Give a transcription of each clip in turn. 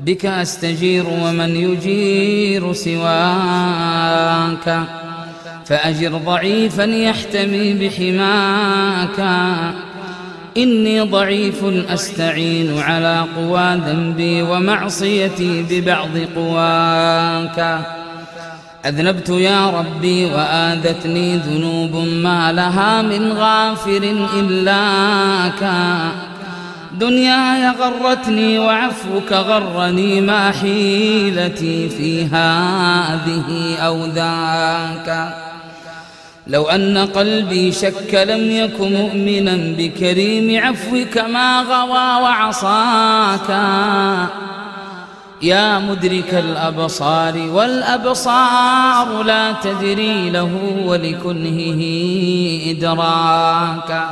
بك أستجير ومن يجير سواك، فأجر ضعيفا يحتمي بحماك. إني ضعيف أستعين على قوى ذنبي ومعصيتي ببعض قواك. أذنبت يا ربي وآذتني ذنوب ما لها من غافر إلاك. دنياي غرتني وعفوك غرني، ما حيلتي في هذه أو ذاك. لو أن قلبي شك لم يك مؤمنا بكريم عفوك ما غوى وعصاك. يا مدرك الأبصار والأبصار لا تدري له ولكنهه إدراكا.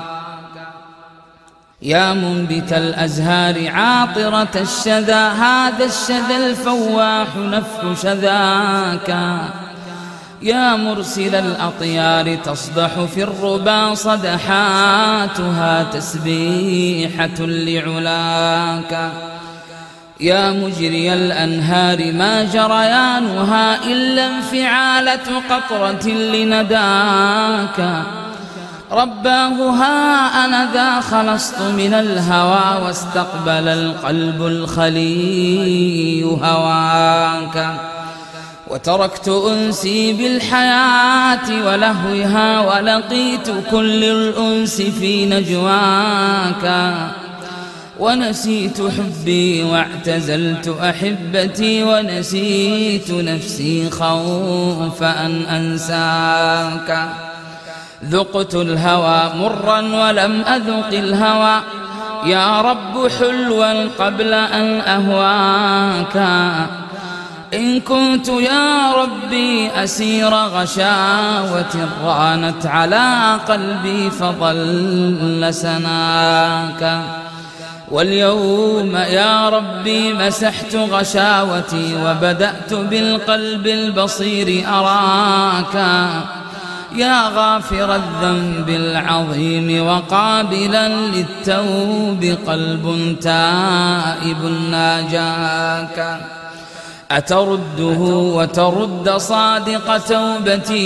يا منبت الأزهار عاطرة الشذا، هذا الشذا الفواح نفح شذاك. يا مرسل الأطيار تصدح في الربا صدحاتها تسبيحة لعلاك. يا مجري الأنهار ما جريانها إلا انفعالة قطرة لنداك. رباه ها أنا ذا خلصت من الهوى واستقبل القلب الخلي هواك. وتركت أنسي بالحياة ولهوها ولقيت كل الأنس في نجواك. ونسيت حبي واعتزلت أحبتي ونسيت نفسي خوف أن أنساك. ذقت الهوى مرا ولم أذق الهوى يا رب حلوا قبل أن أهواك. إن كنت يا ربي أسير غشاوة رانت على قلبي فظل سناك. واليوم يا ربي مسحت غشاوتي وبدأت بالقلب البصير أراك. يا غافر الذنب العظيم وقابلا للتوب قلب تائب ناجاك. أترده وترد صادق توبتي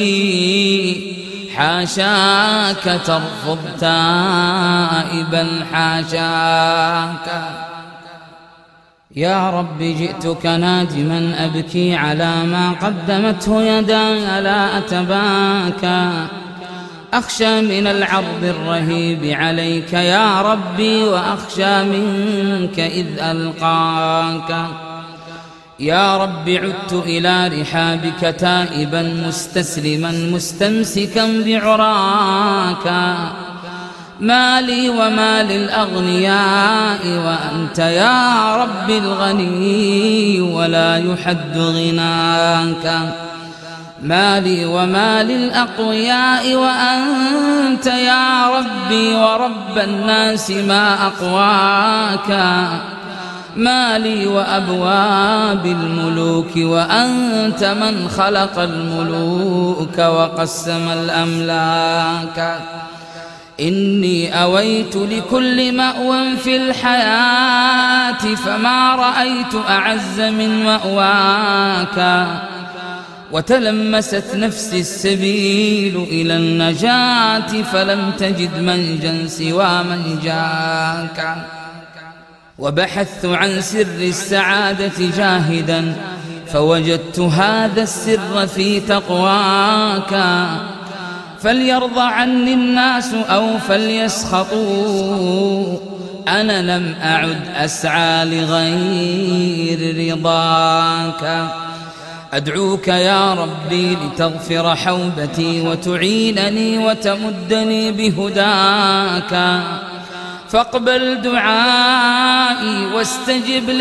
حاشاك ترفض تائبا حاشاك. يا رب جئتك نادما أبكي على ما قدمته يداي لا أتباكى. أخشى من العرض الرهيب عليك يا ربي وأخشى منك إذ ألقاك. يا رب عدت إلى رحابك تائبا مستسلما مستمسكا بعراك. ما لي وما للأغنياء وأنت يا رب الغني ولا يحد غناك. ما لي وما للأقوياء وأنت يا ربي ورب الناس ما أقواك. ما لي وأبواب الملوك وأنت من خلق الملوك وقسم الأملاك. إني أويت لكل مأوى في الحياة فما رأيت أعز من مأواك. وتلمست نفسي السبيل إلى النجاة فلم تجد منجا سوى منجاك. وبحثت عن سر السعادة جاهدا فوجدت هذا السر في تقواك. فليرضى عني الناس أو فليسخطوا أنا لم أعد أسعى لغير رضاك. أدعوك يا ربي لتغفر حوبتي وتعينني وتمدني بهداك. فاقبل دعائي واستجب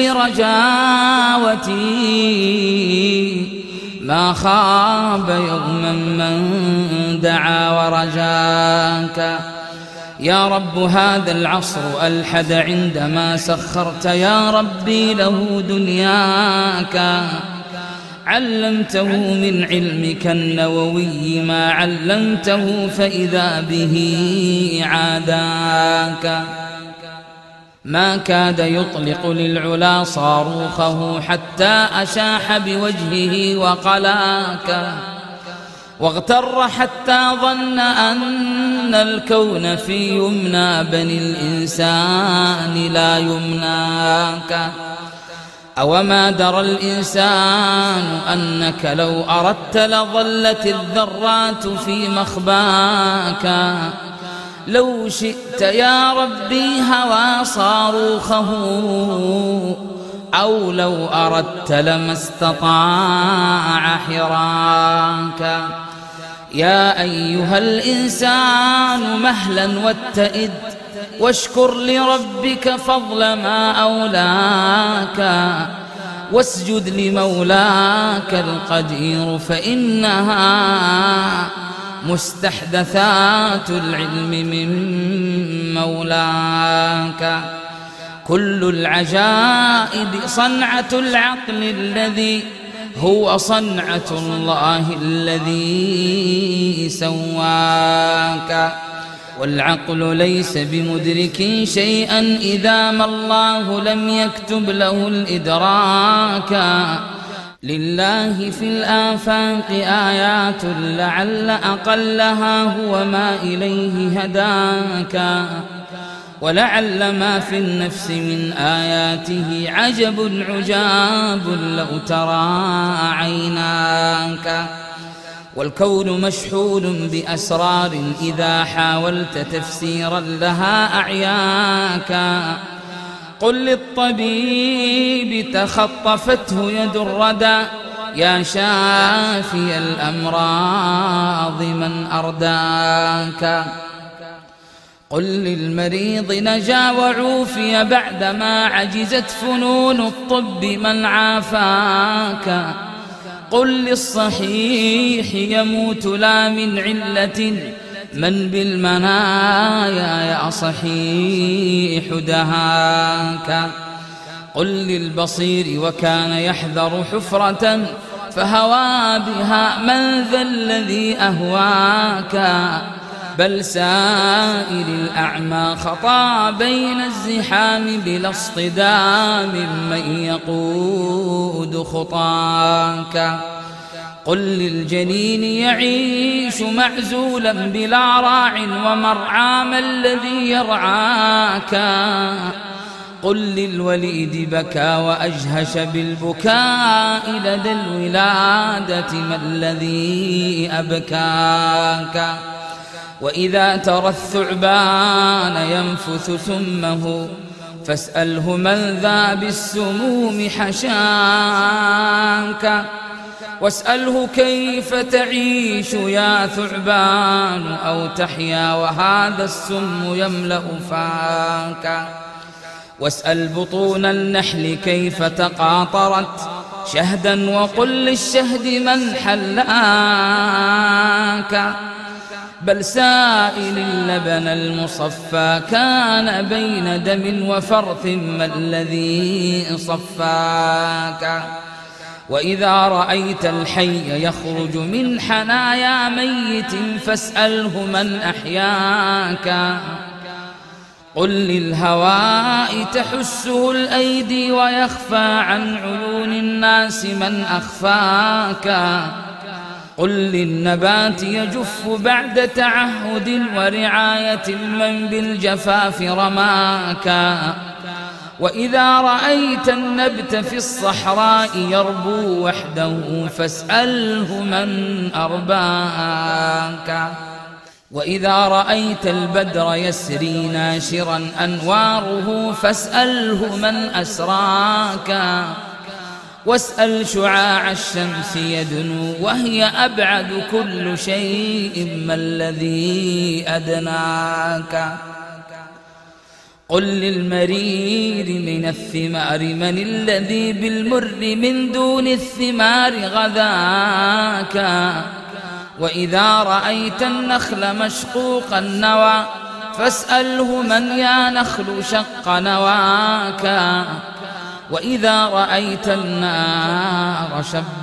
لرجاوتي. ما خاب يوما من دعا ورجاك. يا رب هذا العصر ألحد عندما سخرت يا ربي له دنياك. علمته من علمك النووي ما علمته فإذا به عاداك. ما كاد يطلق للعلا صاروخه حتى أشاح بوجهه وقلاك، واغتر حتى ظن أن الكون في يمنى بني الإنسان لا يمناك. أوما درى الإنسان أنك لو أردت لظلت الذرات في مخباك، لو شئت يا ربي هوى صاروخه، أو لو أردت لما استطاع حراك. يا أيها الإنسان مهلا واتئد، واشكر لربك فضل ما أولاك، واسجد لمولاك القدير، فإنها مستحدثات العلم من مولاك. كل العجائب صنعة العقل الذي هو صنعة الله الذي سواك، والعقل ليس بمدرك شيئا إذا ما الله لم يكتب له الإدراك. لله في الآفاق آيات لعل أقلها هو ما إليه هداك، ولعل ما في النفس من آياته عجب عجاب لو ترى عيناك. والكون مشحون بأسرار إذا حاولت تفسيرا لها أعياك. قل للطبيب تخطفته يد الردى، يا شافي الأمراض من أرداك. قل للمريض نجا وعوفي بعدما عجزت فنون الطب من عافاك. قل للصحيح يموت لا من علة من بالمنايا يا صحيح دهاك. قل للبصير وكان يحذر حفرة فهوى بها من ذا الذي أهواك. بل سائر الأعمى خطا بين الزحام بلا اصطدام من يقود خطاك. قل للجنين يعيش معزولا بلا راع ومرعى ما الذي يرعاك. قل للوليد بكى وأجهش بالبكاء لدى الولادة ما الذي أبكاك. وإذا ترى الثعبان ينفث سمه فاسأله من ذا بالسموم حشاك. واسأله كيف تعيش يا ثعبان أو تحيا وهذا السم يملأ فاك. واسأل بطون النحل كيف تقاطرت شهدا وقل للشهد من حلاك. بل سائل اللبن المصفى كان بين دم وفرث ما الذي صفاك. وإذا رأيت الحي يخرج من حنايا ميت فاسأله من أحياك. قل للهواء تحسه الأيدي ويخفى عن عيون الناس من أخفاك. قل للنبات يجف بعد تعهد ورعاية من بالجفاف رماك. وإذا رأيت النبت في الصحراء يربو وحده فاسأله من أرباك. وإذا رأيت البدر يسري ناشرا أنواره فاسأله من أسراك. واسأل شعاع الشمس يدنو وهي أبعد كل شيء ما الذي أدناك. قل للمرير من الثمار من الذي بالمر من دون الثمار غذاك. وإذا رأيت النخل مشقوق النوى فاسأله من يا نخل شق نواك. وإذا رأيت النار شب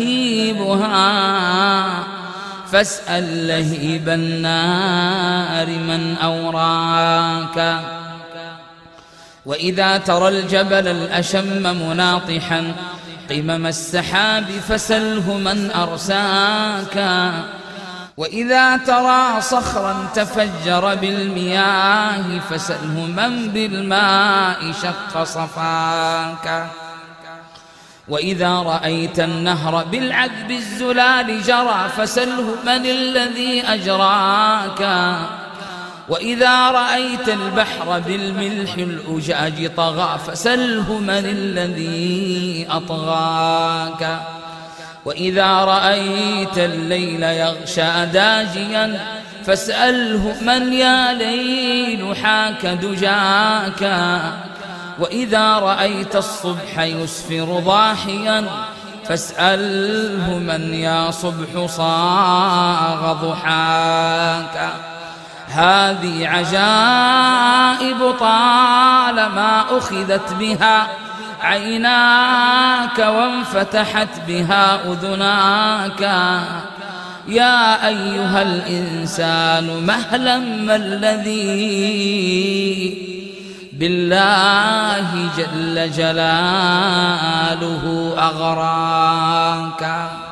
لهيبها فاسأل لهيب النار من أوراك. وإذا ترى الجبل الأشم مناطحا قمم السحاب فسله من أرساك وإذا ترى صخرا تفجر بالمياه فسله من بالماء شق صفاك وإذا رأيت النهر بالعذب الزلال جرى فسله من الذي أجراك وإذا رأيت البحر بالملح الأجاج طغى فسله من الذي أطغاك وإذا رأيت الليل يغشى داجيا فاسأله من يا ليل حاك دجاك وإذا رأيت الصبح يسفر ضاحيا فاسأله من يا صبح صاغ ضحاك هذه عجائب طالما أخذت بها عيناك وانفتحت بها أذناك يا أيها الإنسان مهلا ما الذي بالله جل جلاله أغراك.